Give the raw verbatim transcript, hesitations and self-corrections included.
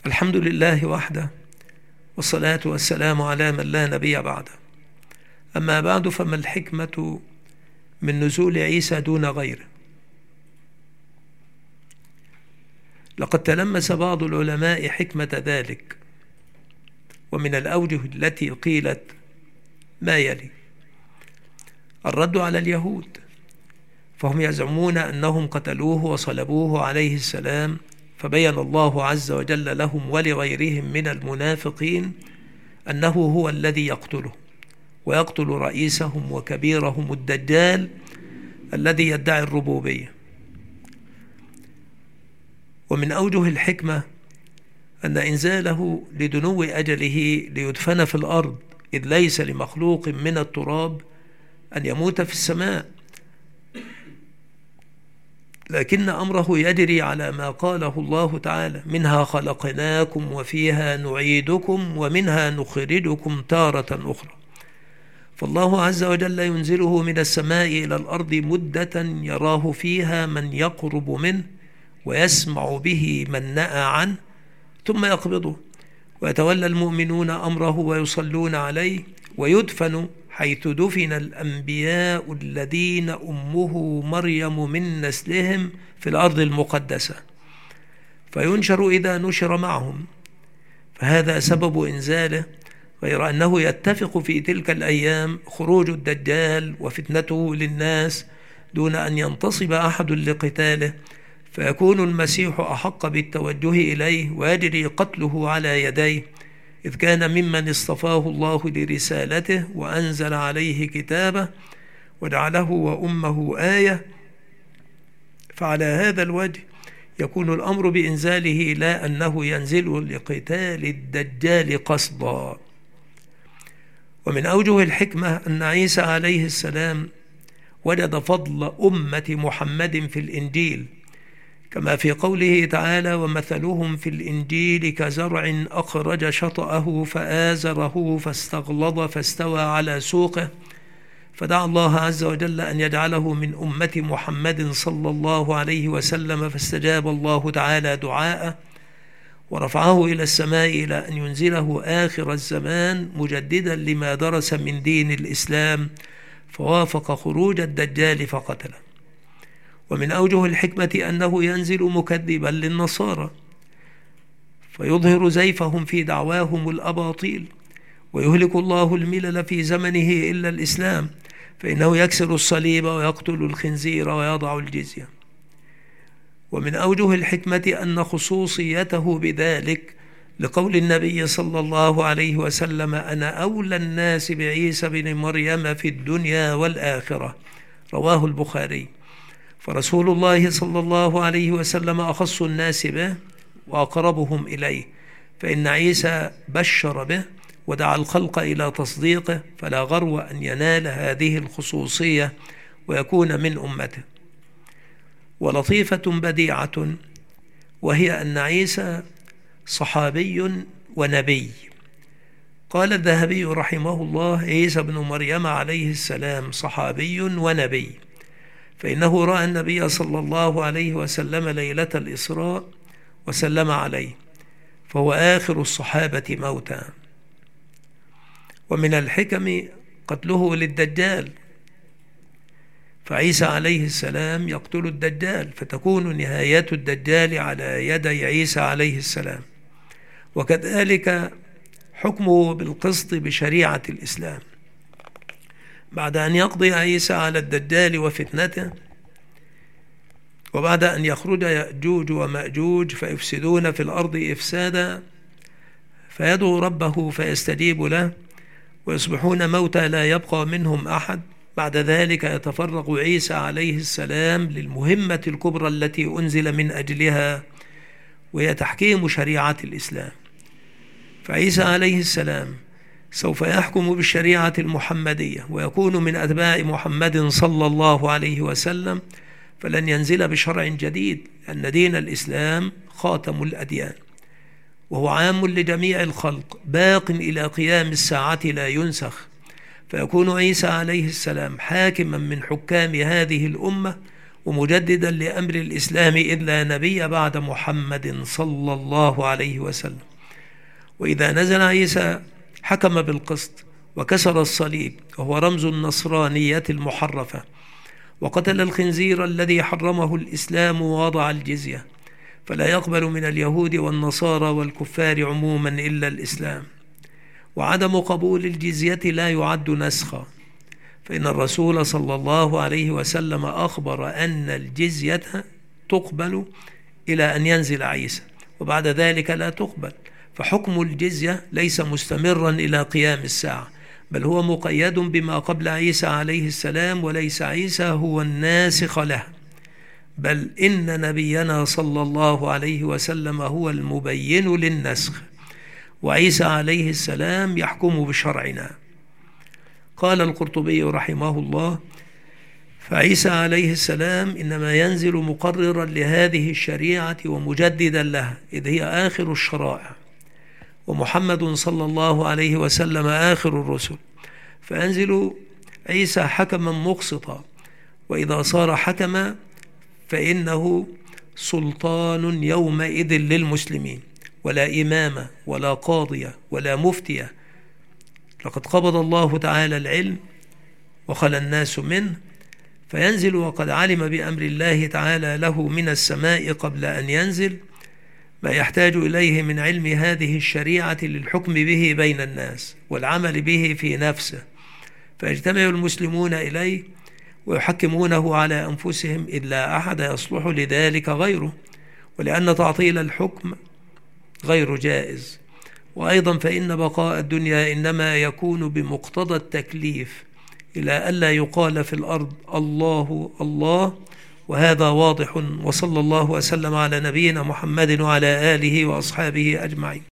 الحمد لله وحده، والصلاة والسلام على من لا نبي بعده. أما بعد، فما الحكمة من نزول عيسى دون غيره؟ لقد تلمس بعض العلماء حكمة ذلك، ومن الأوجه التي قيلت ما يلي: الرد على اليهود، فهم يزعمون أنهم قتلوه وصلبوه عليه السلام، فبين الله عز وجل لهم ولغيرهم من المنافقين أنه هو الذي يقتله، ويقتل رئيسهم وكبيرهم الدجال الذي يدعي الربوبية. ومن أوجه الحكمة أن إنزاله لدنو أجله ليدفن في الأرض، إذ ليس لمخلوق من التراب أن يموت في السماء، لكن أمره يجري على ما قاله الله تعالى: منها خلقناكم وفيها نعيدكم ومنها نخرجكم تارة أخرى. فالله عز وجل ينزله من السماء إلى الأرض مدة يراه فيها من يقرب منه ويسمع به من نأى عنه، ثم يقبضه، ويتولى المؤمنون أمره ويصلون عليه، ويدفن حيث دفن الأنبياء الذين أمه مريم من نسلهم في الأرض المقدسة، فينشر إذا نشر معهم. فهذا سبب إنزاله، غير أنه يتفق في تلك الأيام خروج الدجال وفتنته للناس دون أن ينتصب أحد لقتاله، فيكون المسيح أحق بالتوجه إليه ويجري قتله على يديه، إذ كان ممن اصطفاه الله لرسالته وأنزل عليه كتابه وجعله وأمه آية. فعلى هذا الوجه يكون الأمر بإنزاله، لا أنه ينزل لقتال الدجال قصدا. ومن أوجه الحكمة أن عيسى عليه السلام وجد فضل أمة محمد في الإنجيل، كما في قوله تعالى: ومثلهم في الإنجيل كزرع أخرج شطأه فآزره فاستغلظ فاستوى على سوقه، فدعا الله عز وجل أن يجعله من أمة محمد صلى الله عليه وسلم، فاستجاب الله تعالى دعاءه ورفعه إلى السماء إلى أن ينزله آخر الزمان مجددا لما درس من دين الإسلام، فوافق خروج الدجال فقتله. ومن أوجه الحكمة أنه ينزل مكذبا للنصارى، فيظهر زيفهم في دعواهم الأباطيل، ويهلك الله الملل في زمنه إلا الإسلام، فإنه يكسر الصليب ويقتل الخنزير ويضع الجزية. ومن أوجه الحكمة أن خصوصيته بذلك لقول النبي صلى الله عليه وسلم: أنا أولى الناس بعيسى بن مريم في الدنيا والآخرة، رواه البخاري. فرسول الله صلى الله عليه وسلم أخص الناس به وأقربهم إليه، فإن عيسى بشر به ودعا الخلق إلى تصديقه، فلا غرو أن ينال هذه الخصوصية ويكون من أمته. ولطيفة بديعة، وهي أن عيسى صحابي ونبي. قال الذهبي رحمه الله: عيسى بن مريم عليه السلام صحابي ونبي، فإنه رأى النبي صلى الله عليه وسلم ليلة الإسراء وسلم عليه، فهو آخر الصحابة موتا. ومن الحكم قتله للدجال، فعيسى عليه السلام يقتل الدجال، فتكون نهاية الدجال على يدي عيسى عليه السلام. وكذلك حكمه بالقسط بشريعة الإسلام، بعد أن يقضي عيسى على الدجال وفتنته، وبعد أن يخرج يأجوج ومأجوج فيفسدون في الأرض إفسادا، فيدعو ربه فيستجيب له، ويصبحون موتى لا يبقى منهم أحد. بعد ذلك يتفرغ عيسى عليه السلام للمهمة الكبرى التي أنزل من أجلها، وهي تحكيم شريعة الإسلام. فعيسى عليه السلام سوف يحكم بالشريعة المحمدية، ويكون من أتباع محمد صلى الله عليه وسلم، فلن ينزل بشرع جديد، أن دين الإسلام خاتم الأديان، وهو عام لجميع الخلق باق إلى قيام الساعة لا ينسخ. فيكون عيسى عليه السلام حاكما من حكام هذه الأمة، ومجددا لأمر الإسلام، إذ لا نبي بعد محمد صلى الله عليه وسلم. وإذا نزل عيسى حكم بالقسط وكسر الصليب وهو رمز النصرانية المحرفة، وقتل الخنزير الذي حرمه الإسلام ووضع الجزية، فلا يقبل من اليهود والنصارى والكفار عموما إلا الإسلام. وعدم قبول الجزية لا يعد نسخا، فإن الرسول صلى الله عليه وسلم أخبر أن الجزية تقبل إلى أن ينزل عيسى، وبعد ذلك لا تقبل، فحكم الجزية ليس مستمرا إلى قيام الساعة، بل هو مقيد بما قبل عيسى عليه السلام، وليس عيسى هو الناسخ له، بل إن نبينا صلى الله عليه وسلم هو المبين للنسخ، وعيسى عليه السلام يحكم بشرعنا. قال القرطبي رحمه الله: فعيسى عليه السلام إنما ينزل مقررا لهذه الشريعة ومجددا لها، إذ هي آخر الشرائع، ومحمد صلى الله عليه وسلم آخر الرسل، فأنزل عيسى حكما مقسطا، وإذا صار حكما فإنه سلطان يومئذ للمسلمين، ولا إمام ولا قاضية ولا مفتية، لقد قبض الله تعالى العلم وخلى الناس منه، فينزل وقد علم بأمر الله تعالى له من السماء قبل أن ينزل ما يحتاج إليه من علم هذه الشريعة للحكم به بين الناس والعمل به في نفسه، فيجتمع المسلمون إليه ويحكمونه على أنفسهم، إذ لا أحد يصلح لذلك غيره، ولأن تعطيل الحكم غير جائز. وأيضا فإن بقاء الدنيا إنما يكون بمقتضى التكليف، إلى ألا يقال في الأرض الله الله، وهذا واضح. وصلى الله وسلم على نبينا محمد وعلى آله وأصحابه أجمعين.